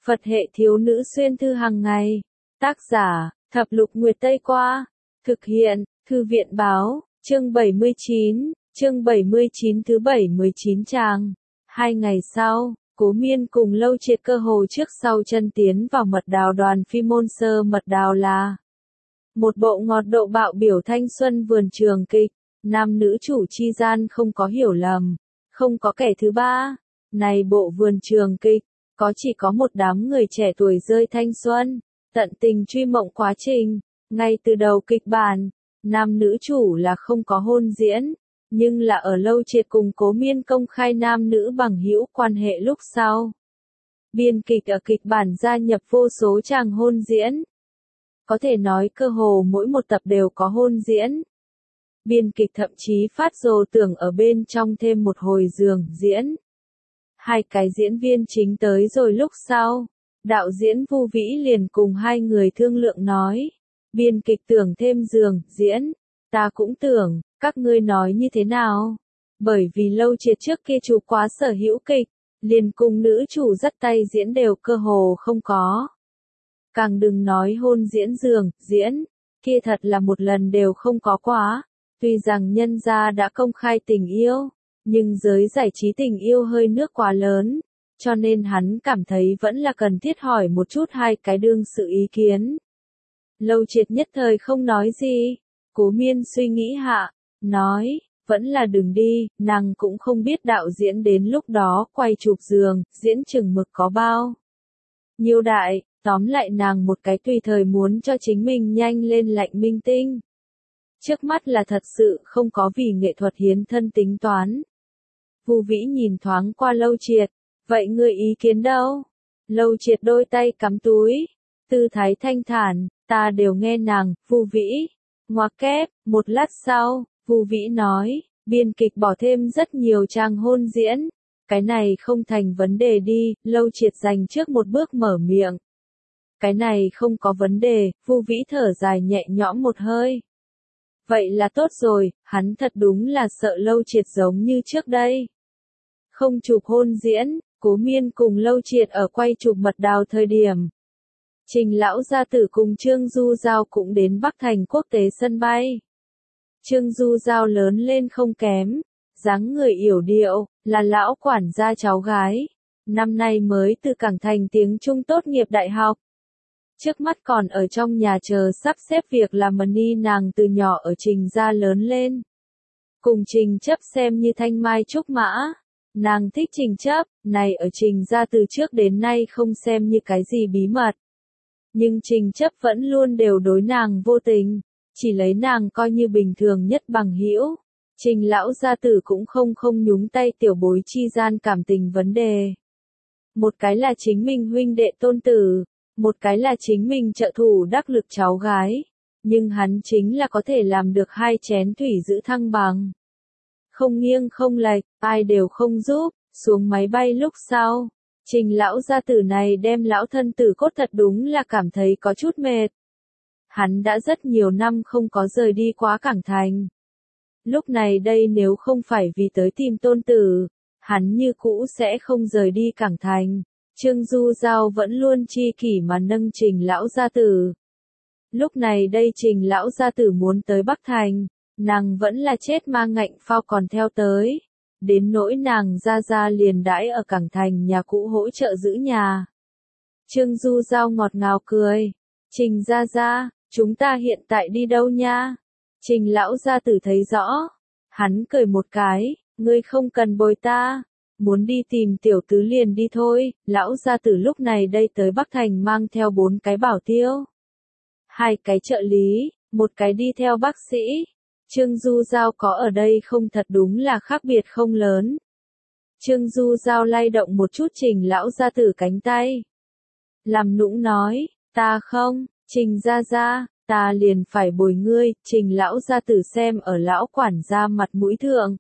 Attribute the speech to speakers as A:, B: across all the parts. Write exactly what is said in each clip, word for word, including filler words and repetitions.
A: Phật hệ thiếu nữ xuyên thư hàng ngày. Tác giả, Thập Lục Nguyệt Tây Qua. Thực hiện, Thư viện Báo, chương bảy mươi chín, chương bảy mươi chín thứ bảy mươi chín trang. Hai ngày sau, Cố Miên cùng Lâu Triệt cơ hồ trước sau chân tiến vào mật đào đoàn phi môn sơ mật đào là một bộ ngọt độ bạo biểu thanh xuân vườn trường kịch, nam nữ chủ chi gian không có hiểu lầm, không có kẻ thứ ba. Này bộ vườn trường kịch, có chỉ có một đám người trẻ tuổi rơi thanh xuân, tận tình truy mộng quá trình. Ngay từ đầu kịch bản, nam nữ chủ là không có hôn diễn, nhưng là ở Lâu Triệt cùng Cố Miên công khai nam nữ bằng hữu quan hệ lúc sau. Biên kịch ở kịch bản gia nhập vô số chàng hôn diễn. Có thể nói cơ hồ mỗi một tập đều có hôn diễn. Biên kịch thậm chí phát rồ tưởng ở bên trong thêm một hồi giường diễn. Hai cái diễn viên chính tới rồi lúc sau, đạo diễn Vu Vĩ liền cùng hai người thương lượng nói, biên kịch tưởng thêm giường diễn, ta cũng tưởng, các ngươi nói như thế nào? Bởi vì Lâu Triệt trước kia chủ quá sở hữu kịch, liền cùng nữ chủ dắt tay diễn đều cơ hồ không có. Càng đừng nói hôn diễn giường, diễn, kia thật là một lần đều không có quá. Tuy rằng nhân gia đã công khai tình yêu, nhưng giới giải trí tình yêu hơi nước quá lớn, cho nên hắn cảm thấy vẫn là cần thiết hỏi một chút hai cái đương sự ý kiến. Lâu Triệt nhất thời không nói gì, Cố Miên suy nghĩ hạ, nói, vẫn là đừng đi, nàng cũng không biết đạo diễn đến lúc đó quay chụp giường, diễn chừng mực có bao nhiêu đại, tóm lại nàng một cái tùy thời muốn cho chính mình nhanh lên lạnh minh tinh. Trước mắt là thật sự không có vì nghệ thuật hiến thân tính toán. Vu Vĩ nhìn thoáng qua Lâu Triệt, vậy ngươi ý kiến đâu? Lâu Triệt đôi tay cắm túi, tư thái thanh thản, ta đều nghe nàng, Vu Vĩ. Ngoặc kép, một lát sau, Vu Vĩ nói, biên kịch bỏ thêm rất nhiều trang hôn diễn, cái này không thành vấn đề đi, Lâu Triệt dành trước một bước mở miệng. Cái này không có vấn đề, Vu Vĩ thở dài nhẹ nhõm một hơi. Vậy là tốt rồi, hắn thật đúng là sợ Lâu Triệt giống như trước đây. Không chụp hôn diễn, Cố Miên cùng Lâu Triệt ở quay chụp mật đào thời điểm. Trình lão gia tử cùng Trương Du Giao cũng đến Bắc Thành quốc tế sân bay. Trương Du Giao lớn lên không kém, dáng người yểu điệu, là lão quản gia cháu gái. Năm nay mới từ Cảng Thành tiếng Trung tốt nghiệp đại học. Trước mắt còn ở trong nhà chờ sắp xếp việc làm money nàng từ nhỏ ở Trình gia lớn lên. Cùng Trình Chấp xem như thanh mai trúc mã. Nàng thích Trình Chấp, này ở Trình gia từ trước đến nay không xem như cái gì bí mật. Nhưng Trình Chấp vẫn luôn đều đối nàng vô tình, chỉ lấy nàng coi như bình thường nhất bằng hữu. Trình lão gia tử cũng không không nhúng tay tiểu bối chi gian cảm tình vấn đề. Một cái là chính mình huynh đệ tôn tử, một cái là chính mình trợ thủ đắc lực cháu gái. Nhưng hắn chính là có thể làm được hai chén thủy giữ thăng bằng. Không nghiêng không lệch, ai đều không giúp, xuống máy bay lúc sau. Trình lão gia tử này đem lão thân tử cốt thật đúng là cảm thấy có chút mệt. Hắn đã rất nhiều năm không có rời đi quá Cảng Thành. Lúc này đây nếu không phải vì tới tìm tôn tử, hắn như cũ sẽ không rời đi Cảng Thành. Trương Du Giao vẫn luôn chi kỷ mà nâng Trình lão gia tử. Lúc này đây Trình lão gia tử muốn tới Bắc Thành, nàng vẫn là chết ma ngạnh phao còn theo tới. Đến nỗi nàng ra ra liền đãi ở Cảng Thành nhà cũ hỗ trợ giữ nhà. Trương Du Giao ngọt ngào cười. Trình ra ra, chúng ta hiện tại đi đâu nha? Trình lão gia tử thấy rõ. Hắn cười một cái, ngươi không cần bồi ta. Muốn đi tìm tiểu tứ liền đi thôi. Lão gia tử lúc này đây tới Bắc Thành mang theo bốn cái bảo tiêu. Hai cái trợ lý, một cái đi theo bác sĩ. Trương Du Giao có ở đây không thật đúng là khác biệt không lớn. Trương Du Giao lay động một chút Trình lão gia tử cánh tay. Làm nũng nói, ta không, Trình gia gia, ta liền phải bồi ngươi. Trình lão gia tử xem ở lão quản gia mặt mũi thượng.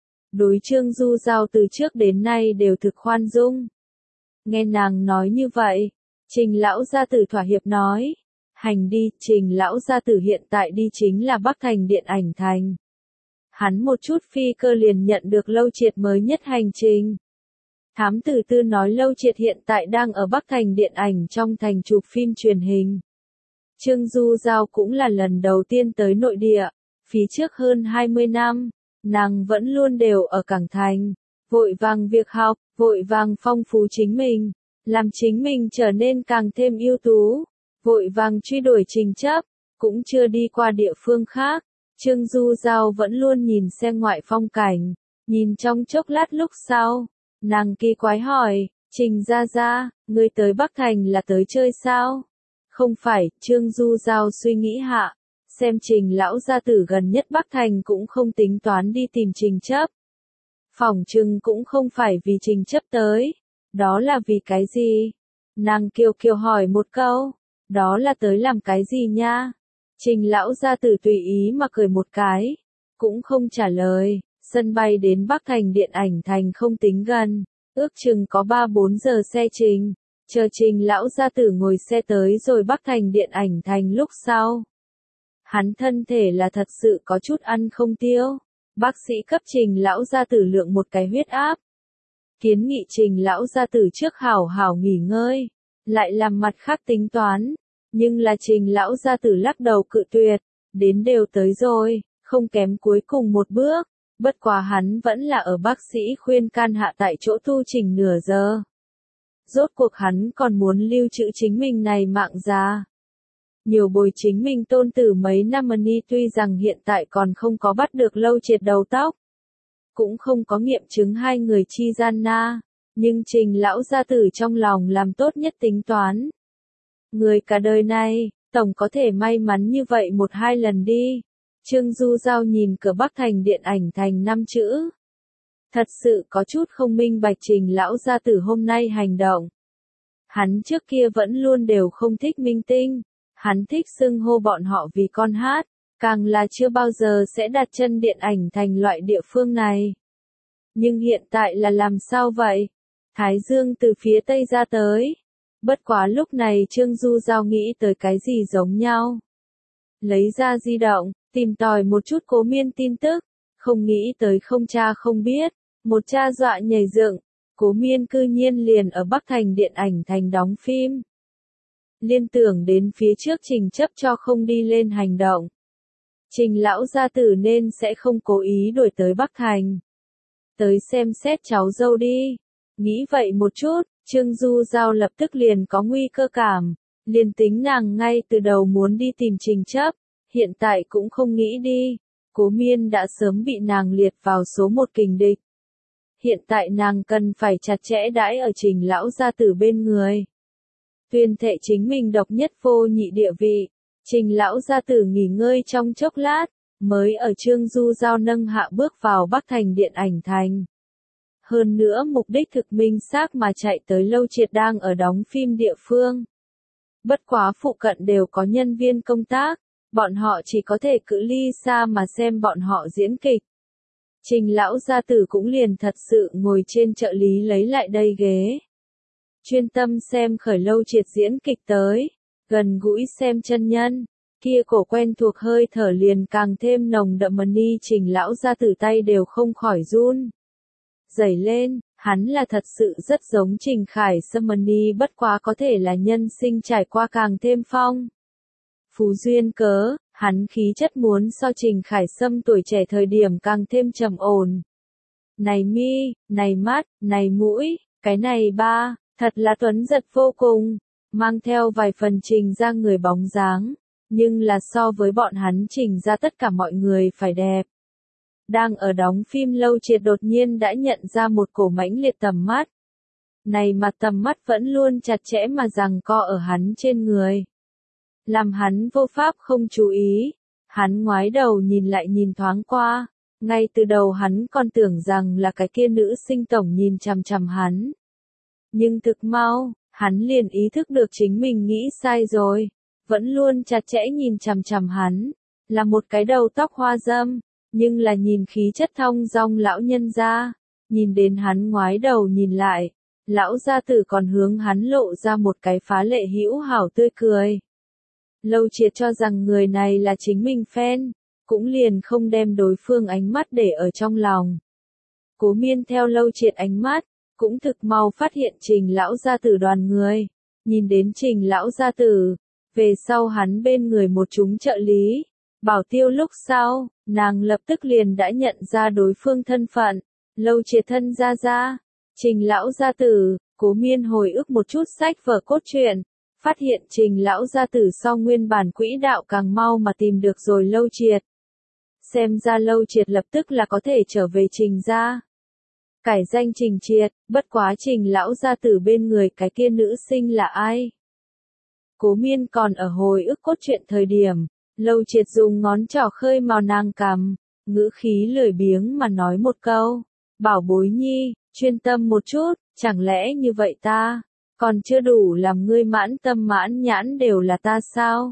A: Đối Trương Du Giao từ trước đến nay đều thực khoan dung. Nghe nàng nói như vậy, Trình lão gia tử thỏa hiệp nói. Hành đi, Trình lão gia tử hiện tại đi chính là Bắc Thành điện ảnh thành. Hắn một chút phi cơ liền nhận được Lâu Triệt mới nhất hành trình. Thám tử Tư nói Lâu Triệt hiện tại đang ở Bắc Thành điện ảnh trong thành chụp phim truyền hình. Trương Du Giao cũng là lần đầu tiên tới nội địa, phía trước hơn hai mươi năm, nàng vẫn luôn đều ở Cảng Thành, vội vàng việc học, vội vàng phong phú chính mình, làm chính mình trở nên càng thêm ưu tú, vội vàng truy đuổi trình chấp, cũng chưa đi qua địa phương khác. Trương Du Giao vẫn luôn nhìn xe ngoại phong cảnh, nhìn trong chốc lát lúc sau, nàng kỳ quái hỏi, Trình Gia Gia, ngươi tới Bắc Thành là tới chơi sao? Không phải, Trương Du Giao suy nghĩ hạ, xem Trình lão gia tử gần nhất Bắc Thành cũng không tính toán đi tìm Trình chấp. Phỏng chừng cũng không phải vì Trình chấp tới, đó là vì cái gì? Nàng kiều kiều hỏi một câu, đó là tới làm cái gì nha? Trình lão gia tử tùy ý mà cười một cái, cũng không trả lời. Sân bay đến Bắc Thành điện ảnh thành không tính gần, ước chừng có ba bốn giờ xe trình, chờ Trình lão gia tử ngồi xe tới rồi Bắc Thành điện ảnh thành lúc sau. Hắn thân thể là thật sự có chút ăn không tiêu, bác sĩ cấp Trình lão gia tử lượng một cái huyết áp. Kiến nghị Trình lão gia tử trước hảo hảo nghỉ ngơi, lại làm mặt khác tính toán, nhưng là Trình lão gia tử lắc đầu cự tuyệt, đến đều tới rồi, không kém cuối cùng một bước. Bất quá hắn vẫn là ở bác sĩ khuyên can hạ tại chỗ tu trình nửa giờ. Rốt cuộc hắn còn muốn lưu trữ chính mình này mạng già. Nhiều bồi chính mình tôn tử mấy năm ni tuy rằng hiện tại còn không có bắt được Lâu Triệt đầu tóc. Cũng không có nghiệm chứng hai người chi gian na, nhưng Trình lão gia tử trong lòng làm tốt nhất tính toán. Người cả đời này, tổng có thể may mắn như vậy một hai lần đi. Trương Du Giao nhìn cửa Bắc Thành điện ảnh thành năm chữ. Thật sự có chút không minh bạch Trình lão gia tử hôm nay hành động. Hắn trước kia vẫn luôn đều không thích minh tinh, hắn thích xưng hô bọn họ vì con hát, càng là chưa bao giờ sẽ đặt chân điện ảnh thành loại địa phương này. Nhưng hiện tại là làm sao vậy? Thái Dương từ phía tây ra tới. Bất quá lúc này Trương Du Giao nghĩ tới cái gì giống nhau. Lấy ra di động, tìm tòi một chút Cố Miên tin tức, không nghĩ tới không cha không biết, một cha dọa nhảy dựng, Cố Miên cư nhiên liền ở Bắc Thành điện ảnh thành đóng phim. Liên tưởng đến phía trước Trình chấp cho không đi lên hành động. Trình lão gia tử nên sẽ không cố ý đuổi tới Bắc Thành. Tới xem xét cháu dâu đi. Nghĩ vậy một chút, Trương Du Giao lập tức liền có nguy cơ cảm, liền tính nàng ngay từ đầu muốn đi tìm Trình chấp. Hiện tại cũng không nghĩ đi, Cố Miên đã sớm bị nàng liệt vào số một kình địch. Hiện tại nàng cần phải chặt chẽ đãi ở Trình lão gia tử bên người. Tuyên thệ chính mình độc nhất vô nhị địa vị, Trình lão gia tử nghỉ ngơi trong chốc lát, mới ở Trương Du Giao nâng hạ bước vào Bắc Thành điện ảnh thành. Hơn nữa mục đích thực minh xác mà chạy tới Lâu Triệt đang ở đóng phim địa phương. Bất quá phụ cận đều có nhân viên công tác. Bọn họ chỉ có thể cự ly xa mà xem bọn họ diễn kịch. Trình lão gia tử cũng liền thật sự ngồi trên trợ lý lấy lại đây ghế. Chuyên tâm xem khởi Lâu Triệt diễn kịch tới, gần gũi xem chân nhân, kia cổ quen thuộc hơi thở liền càng thêm nồng đậm ni Trình lão gia tử tay đều không khỏi run. Dày lên, hắn là thật sự rất giống Trình Khải Sâm ni bất quá có thể là nhân sinh trải qua càng thêm phong. Phú duyên cớ, hắn khí chất muốn so Trình Khải Sâm tuổi trẻ thời điểm càng thêm trầm ổn. Này mi, này mắt, này mũi, cái này ba, thật là tuấn giật vô cùng, mang theo vài phần Trình ra người bóng dáng, nhưng là so với bọn hắn Trình ra tất cả mọi người phải đẹp. Đang ở đóng phim Lâu Triệt đột nhiên đã nhận ra một cổ mãnh liệt tầm mắt. Này mà tầm mắt vẫn luôn chặt chẽ mà giằng co ở hắn trên người. Làm hắn vô pháp không chú ý, hắn ngoái đầu nhìn lại nhìn thoáng qua, ngay từ đầu hắn còn tưởng rằng là cái kia nữ sinh tổng nhìn chằm chằm hắn. Nhưng thực mau, hắn liền ý thức được chính mình nghĩ sai rồi, vẫn luôn chặt chẽ nhìn chằm chằm hắn, là một cái đầu tóc hoa râm, nhưng là nhìn khí chất thong dong lão nhân gia, nhìn đến hắn ngoái đầu nhìn lại, lão gia tử còn hướng hắn lộ ra một cái phá lệ hữu hảo tươi cười. Lâu Triệt cho rằng người này là chính mình fan, cũng liền không đem đối phương ánh mắt để ở trong lòng. Cố Miên theo Lâu Triệt ánh mắt, cũng thực mau phát hiện Trình lão gia tử đoàn người. Nhìn đến Trình lão gia tử, về sau hắn bên người một chúng trợ lý, bảo tiêu lúc sau, nàng lập tức liền đã nhận ra đối phương thân phận, Lâu Triệt thân gia gia. Trình lão gia tử, Cố Miên hồi ức một chút sách vở cốt truyện, phát hiện Trình lão gia tử so nguyên bản quỹ đạo càng mau mà tìm được rồi Lâu Triệt. Xem ra Lâu Triệt lập tức là có thể trở về Trình gia. Cải danh Trình Triệt, bất quá Trình lão gia tử bên người cái kia nữ sinh là ai? Cố Miên còn ở hồi ức cốt truyện thời điểm, Lâu Triệt dùng ngón trỏ khơi màu nàng cằm, ngữ khí lười biếng mà nói một câu, bảo bối nhi, chuyên tâm một chút, chẳng lẽ như vậy ta, còn chưa đủ làm ngươi mãn tâm mãn nhãn đều là ta sao?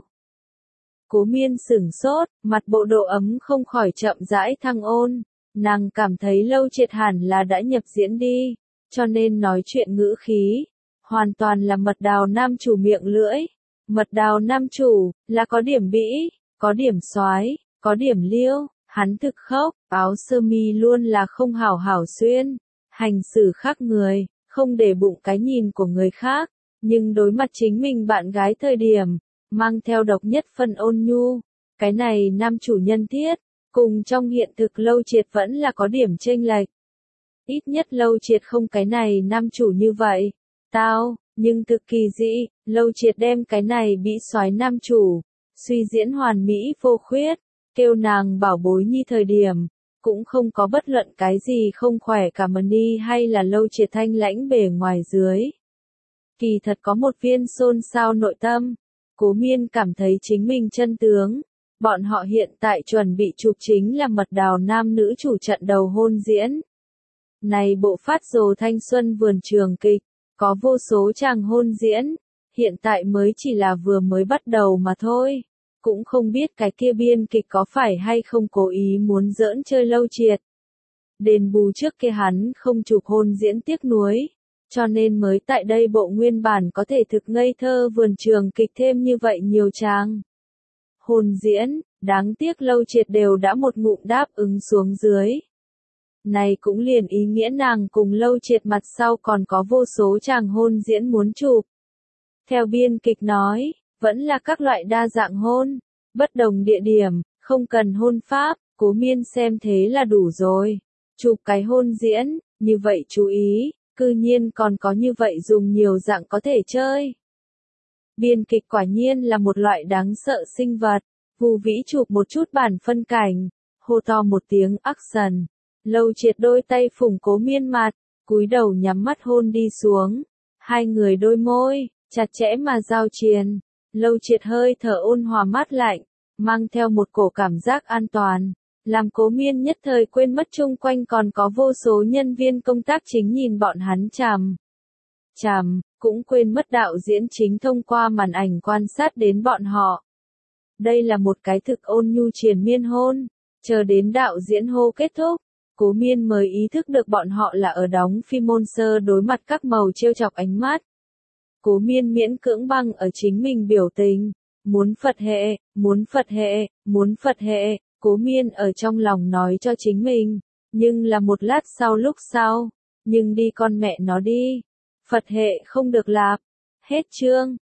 A: Cố Miên sửng sốt, mặt bộ độ ấm không khỏi chậm rãi thăng ôn, nàng cảm thấy Lâu Triệt hẳn là đã nhập diễn đi, cho nên nói chuyện ngữ khí, hoàn toàn là mật đào nam chủ miệng lưỡi. Mật đào nam chủ, là có điểm bĩ, có điểm soái, có điểm liêu, hắn thực khốc, áo sơ mi luôn là không hảo hảo xuyên, hành xử khác người, không để bụng cái nhìn của người khác, nhưng đối mặt chính mình bạn gái thời điểm, mang theo độc nhất phân ôn nhu, cái này nam chủ nhân thiết, cùng trong hiện thực Lâu Triệt vẫn là có điểm chênh lệch. Ít nhất Lâu Triệt không cái này nam chủ như vậy, tao. Nhưng thực kỳ dĩ, Lâu Triệt đem cái này bị soái nam chủ, suy diễn hoàn mỹ vô khuyết, kêu nàng bảo bối nhi thời điểm, cũng không có bất luận cái gì không khỏe cả mà ni hay là Lâu Triệt thanh lãnh bề ngoài dưới. Kỳ thật có một viên xôn xao nội tâm, Cố Miên cảm thấy chính mình chân tướng, bọn họ hiện tại chuẩn bị chụp chính là mật đào nam nữ chủ trận đầu hôn diễn. Này bộ phát rồ thanh xuân vườn trường kịch. Có vô số chàng hôn diễn, hiện tại mới chỉ là vừa mới bắt đầu mà thôi, cũng không biết cái kia biên kịch có phải hay không cố ý muốn giỡn chơi Lâu Triệt. Đền bù trước kia hắn không chụp hôn diễn tiếc nuối, cho nên mới tại đây bộ nguyên bản có thể thực ngây thơ vườn trường kịch thêm như vậy nhiều chàng. Hôn diễn, đáng tiếc Lâu Triệt đều đã một ngụm đáp ứng xuống dưới. Này cũng liền ý nghĩa nàng cùng Lâu Triệt mặt sau còn có vô số chàng hôn diễn muốn chụp. Theo biên kịch nói, vẫn là các loại đa dạng hôn, bất đồng địa điểm, không cần hôn pháp, Cố Miên xem thế là đủ rồi. Chụp cái hôn diễn, như vậy chú ý, cư nhiên còn có như vậy dùng nhiều dạng có thể chơi. Biên kịch quả nhiên là một loại đáng sợ sinh vật, Vu Vĩ chụp một chút bản phân cảnh, hô to một tiếng action. Lâu Triệt đôi tay phủng Cố Miên mặt, cúi đầu nhắm mắt hôn đi xuống. Hai người đôi môi, chặt chẽ mà giao triền. Lâu Triệt hơi thở ôn hòa mát lạnh, mang theo một cổ cảm giác an toàn. Làm Cố Miên nhất thời quên mất chung quanh còn có vô số nhân viên công tác chính nhìn bọn hắn chằm. Chằm, cũng quên mất đạo diễn chính thông qua màn ảnh quan sát đến bọn họ. Đây là một cái thực ôn nhu triền miên hôn. Chờ đến đạo diễn hô kết thúc. Cố Miên mới ý thức được bọn họ là ở đóng phim môn sơ đối mặt các màu trêu chọc ánh mắt. Cố Miên miễn cưỡng băng ở chính mình biểu tình, muốn Phật hệ, muốn Phật hệ, muốn Phật hệ, Cố Miên ở trong lòng nói cho chính mình, nhưng là một lát sau lúc sau, nhưng đi con mẹ nó đi, Phật hệ không được lạp, hết chương.